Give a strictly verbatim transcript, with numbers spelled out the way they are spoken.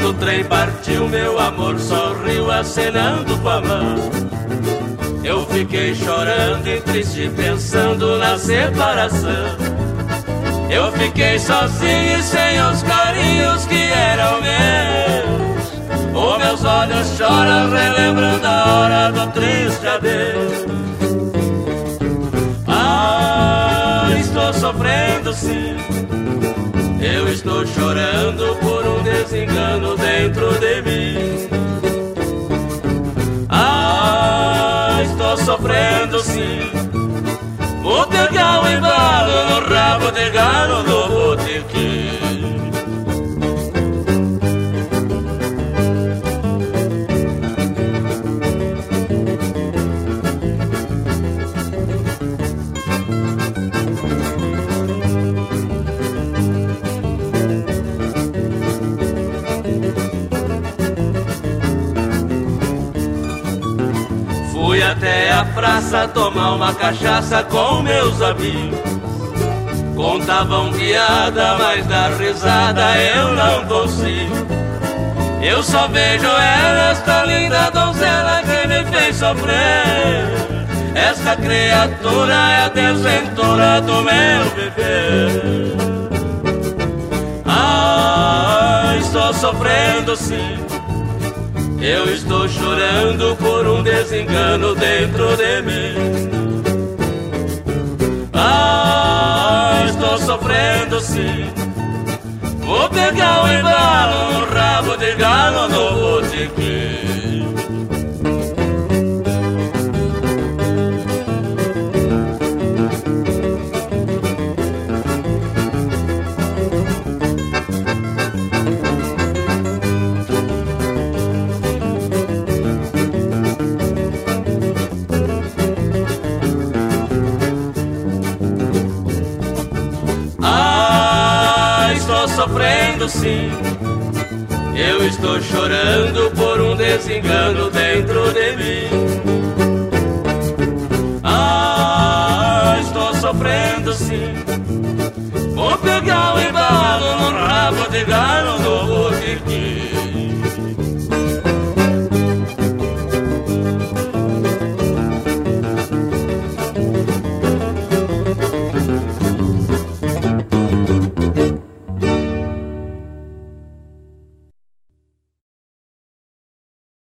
Quando o trem partiu, meu amor sorriu acenando com a mão. Eu fiquei chorando e triste pensando na separação. Eu fiquei sozinho e sem os carinhos que eram meus. Os meus olhos choram relembrando a hora do triste adeus. Ah, estou sofrendo sim. Eu estou chorando por um desengano dentro de mim. Ah, estou sofrendo sim. Vou pegar o embalo no rabo de galo do botequim. Fui até a praça tomar uma cachaça com meus amigos. Contavam piada, mas dar risada eu não consigo. Eu só vejo ela, esta linda donzela que me fez sofrer. Esta criatura é a desventura do meu viver. Ah, estou sofrendo sim. Eu estou chorando por um desengano dentro de mim. Ah, estou sofrendo sim. Vou pegar o embalo no rabo de galo no botequim. Sofrendo sim, eu estou chorando por um desengano dentro de mim. Ah, estou sofrendo sim. Vou pegar o embalo no rabo de galo